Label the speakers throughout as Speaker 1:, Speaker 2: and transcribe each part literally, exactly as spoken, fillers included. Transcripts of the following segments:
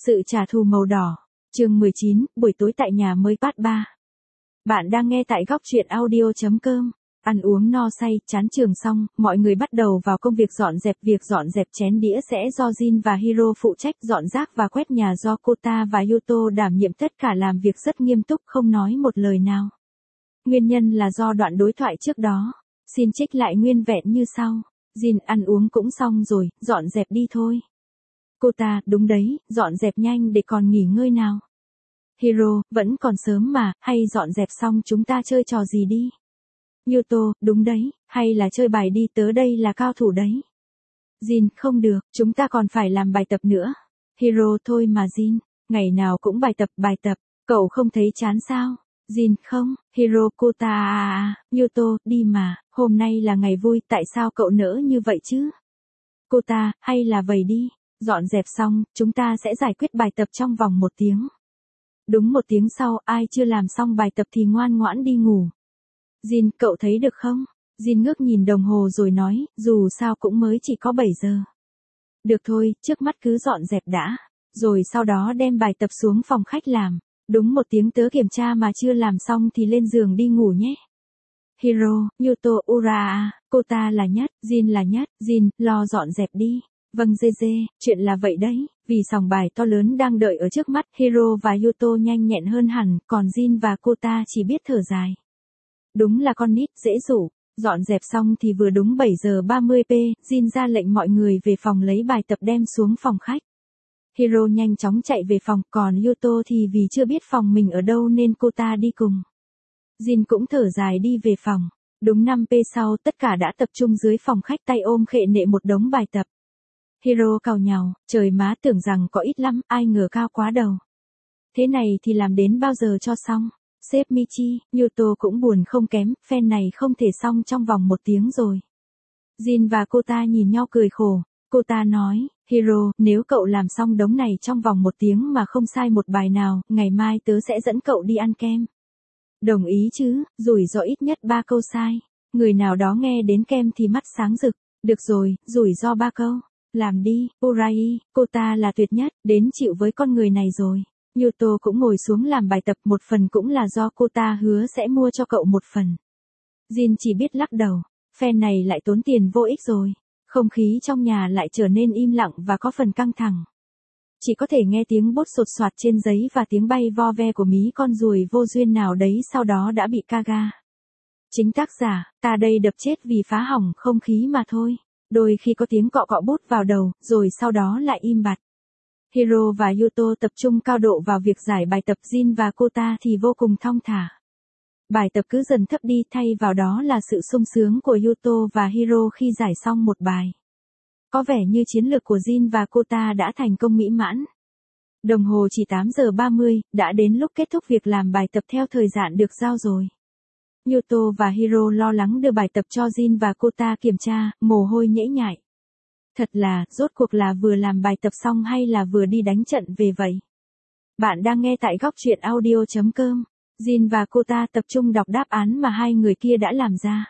Speaker 1: Sự trả thù màu đỏ. Chương mười chín, buổi tối tại nhà mới part ba. Bạn đang nghe tại góc truyện audio chấm com. Ăn uống no say, chán trường xong, mọi người bắt đầu vào công việc dọn dẹp. Việc dọn dẹp chén đĩa sẽ do Jin và Hiro phụ trách, dọn rác và quét nhà do Kota và Yuto đảm nhiệm, tất cả làm việc rất nghiêm túc, không nói một lời nào. Nguyên nhân là do đoạn đối thoại trước đó. Xin trích lại nguyên vẹn như sau. Jin: ăn uống cũng xong rồi, dọn dẹp đi thôi. Kota: đúng đấy, dọn dẹp nhanh để còn nghỉ ngơi nào. Hiro: vẫn còn sớm mà, hay dọn dẹp xong chúng ta chơi trò gì đi. Yuto: đúng đấy, hay là chơi bài đi, tớ đây là cao thủ đấy. Jin: không được, chúng ta còn phải làm bài tập nữa. Hiro: thôi mà Jin, ngày nào cũng bài tập, bài tập, cậu không thấy chán sao? Jin: không. Hiro: Kota à à, Yuto: đi mà, hôm nay là ngày vui, tại sao cậu nỡ như vậy chứ? Kota: hay là vậy đi. Dọn dẹp xong, chúng ta sẽ giải quyết bài tập trong vòng một tiếng. Đúng một tiếng sau, ai chưa làm xong bài tập thì ngoan ngoãn đi ngủ. Jin: cậu thấy được không? Jin ngước nhìn đồng hồ rồi nói, dù sao cũng mới chỉ có bảy giờ. Được thôi, trước mắt cứ dọn dẹp đã, rồi sau đó đem bài tập xuống phòng khách làm. Đúng một tiếng tớ kiểm tra mà chưa làm xong thì lên giường đi ngủ nhé. Hiro: Yuto: Ura, Kota là nhất, Jin là nhất. Jin: lo dọn dẹp đi. Vâng dê dê, chuyện là vậy đấy, vì sòng bài to lớn đang đợi ở trước mắt, Hiro và Yuto nhanh nhẹn hơn hẳn, còn Jin và Kota chỉ biết thở dài. Đúng là con nít dễ dụ. Dọn dẹp xong thì vừa đúng bảy giờ ba mươi p, Jin ra lệnh mọi người về phòng lấy bài tập đem xuống phòng khách. Hiro nhanh chóng chạy về phòng, còn Yuto thì vì chưa biết phòng mình ở đâu nên Kota đi cùng. Jin cũng thở dài đi về phòng. Đúng năm p sau, tất cả đã tập trung dưới phòng khách, tay ôm khệ nệ một đống bài tập. Hiro càu nhàu, trời má, tưởng rằng có ít lắm, ai ngờ cao quá đầu. Thế này thì làm đến bao giờ cho xong? Sếp Michi, Yuto cũng buồn không kém, phen này không thể xong trong vòng một tiếng rồi. Jin và Kota nhìn nhau cười khổ. Kota nói, Hiro, nếu cậu làm xong đống này trong vòng một tiếng mà không sai một bài nào, ngày mai tớ sẽ dẫn cậu đi ăn kem. Đồng ý chứ, rủi ro ít nhất ba câu sai. Người nào đó nghe đến kem thì mắt sáng rực. Được rồi, rủi ro ba câu. Làm đi, Urai, Kota là tuyệt nhất, đến chịu với con người này rồi. Yuto cũng ngồi xuống làm bài tập, một phần cũng là do Kota hứa sẽ mua cho cậu một phần. Jin chỉ biết lắc đầu, phen này lại tốn tiền vô ích rồi. Không khí trong nhà lại trở nên im lặng và có phần căng thẳng. Chỉ có thể nghe tiếng bút sột soạt trên giấy và tiếng bay vo ve của mí con ruồi vô duyên nào đấy sau đó đã bị Kaga. Chính tác giả, ta đây đập chết vì phá hỏng không khí mà thôi. Đôi khi có tiếng cọ cọ bút vào đầu, rồi sau đó lại im bặt. Hiro và Yuto tập trung cao độ vào việc giải bài tập, Jin và Kota thì vô cùng thong thả. Bài tập cứ dần thấp đi, thay vào đó là sự sung sướng của Yuto và Hiro khi giải xong một bài. Có vẻ như chiến lược của Jin và Kota đã thành công mỹ mãn. Đồng hồ chỉ tám giờ ba mươi, đã đến lúc kết thúc việc làm bài tập theo thời gian được giao rồi. Yuto và Hiro lo lắng đưa bài tập cho Jin và Kota kiểm tra, mồ hôi nhễ nhại. Thật là, rốt cuộc là vừa làm bài tập xong hay là vừa đi đánh trận về vậy? Bạn đang nghe tại góc truyện audio chấm com. Jin và Kota tập trung đọc đáp án mà hai người kia đã làm ra.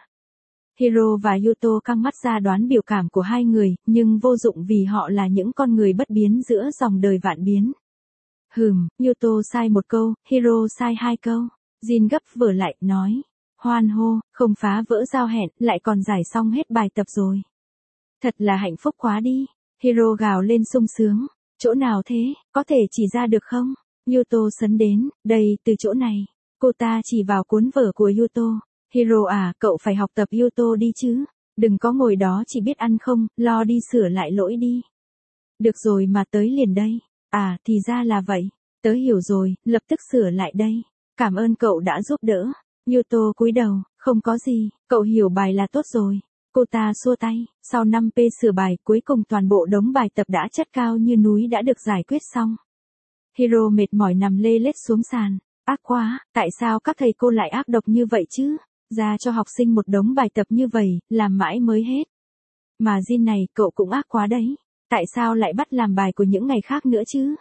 Speaker 1: Hiro và Yuto căng mắt ra đoán biểu cảm của hai người, nhưng vô dụng vì họ là những con người bất biến giữa dòng đời vạn biến. Hừm, Yuto sai một câu, Hiro sai hai câu. Jin gấp vở lại, nói. Hoan hô, không phá vỡ giao hẹn, lại còn giải xong hết bài tập rồi. Thật là hạnh phúc quá đi. Hiro gào lên sung sướng. Chỗ nào thế, có thể chỉ ra được không? Yuto sấn đến, đây, từ chỗ này. Kota chỉ vào cuốn vở của Yuto. Hiro à, cậu phải học tập Yuto đi chứ. Đừng có ngồi đó chỉ biết ăn không, lo đi sửa lại lỗi đi. Được rồi mà tới liền đây. À, thì ra là vậy. Tớ hiểu rồi, lập tức sửa lại đây. Cảm ơn cậu đã giúp đỡ. Yuto cúi đầu, không có gì, cậu hiểu bài là tốt rồi. Kota xua tay, sau năm p sửa bài, cuối cùng toàn bộ đống bài tập đã chất cao như núi đã được giải quyết xong. Hiro mệt mỏi nằm lê lết xuống sàn. Ác quá, tại sao các thầy cô lại ác độc như vậy chứ? Ra cho học sinh một đống bài tập như vậy, làm mãi mới hết. Mà Jin này, cậu cũng ác quá đấy. Tại sao lại bắt làm bài của những ngày khác nữa chứ?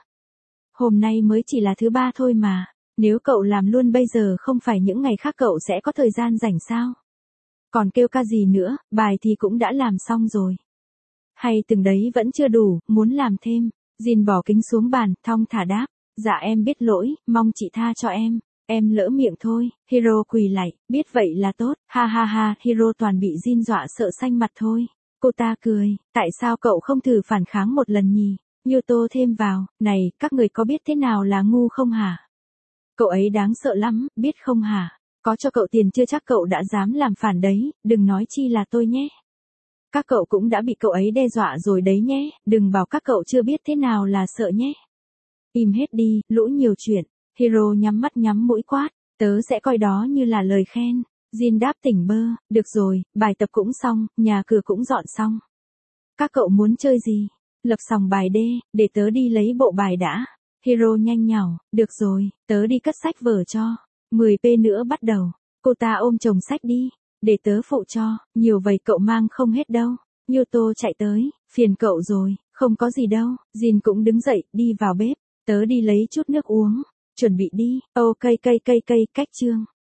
Speaker 1: Hôm nay mới chỉ là thứ ba thôi mà. Nếu cậu làm luôn bây giờ không phải những ngày khác cậu sẽ có thời gian rảnh sao? Còn kêu ca gì nữa, bài thì cũng đã làm xong rồi. Hay từng đấy vẫn chưa đủ, muốn làm thêm. Jin bỏ kính xuống bàn, thong thả đáp. Dạ em biết lỗi, mong chị tha cho em. Em lỡ miệng thôi. Hiro quỳ lạy, biết vậy là tốt. Ha ha ha, Hiro toàn bị Jin dọa sợ xanh mặt thôi. Cô ta cười, tại sao cậu không thử phản kháng một lần nhỉ? Yuto thêm vào, này, các người có biết thế nào là ngu không hả? Cậu ấy đáng sợ lắm, biết không hả? Có cho cậu tiền chưa chắc cậu đã dám làm phản đấy, đừng nói chi là tôi nhé. Các cậu cũng đã bị cậu ấy đe dọa rồi đấy nhé, đừng bảo các cậu chưa biết thế nào là sợ nhé. Im hết đi, lũ nhiều chuyện. Hiro nhắm mắt nhắm mũi quát, tớ sẽ coi đó như là lời khen. Jin đáp tỉnh bơ, được rồi, bài tập cũng xong, nhà cửa cũng dọn xong. Các cậu muốn chơi gì? Lập sòng bài đê, để tớ đi lấy bộ bài đã. Hiro nhanh nhảu, được rồi, tớ đi cất sách vở cho. mười phút nữa bắt đầu. Cô ta ôm chồng sách đi, để tớ phụ cho, nhiều vậy cậu mang không hết đâu. Yuto chạy tới, phiền cậu rồi, không có gì đâu. Jin cũng đứng dậy, đi vào bếp, tớ đi lấy chút nước uống. Chuẩn bị đi, ok cây cây cây cách chương.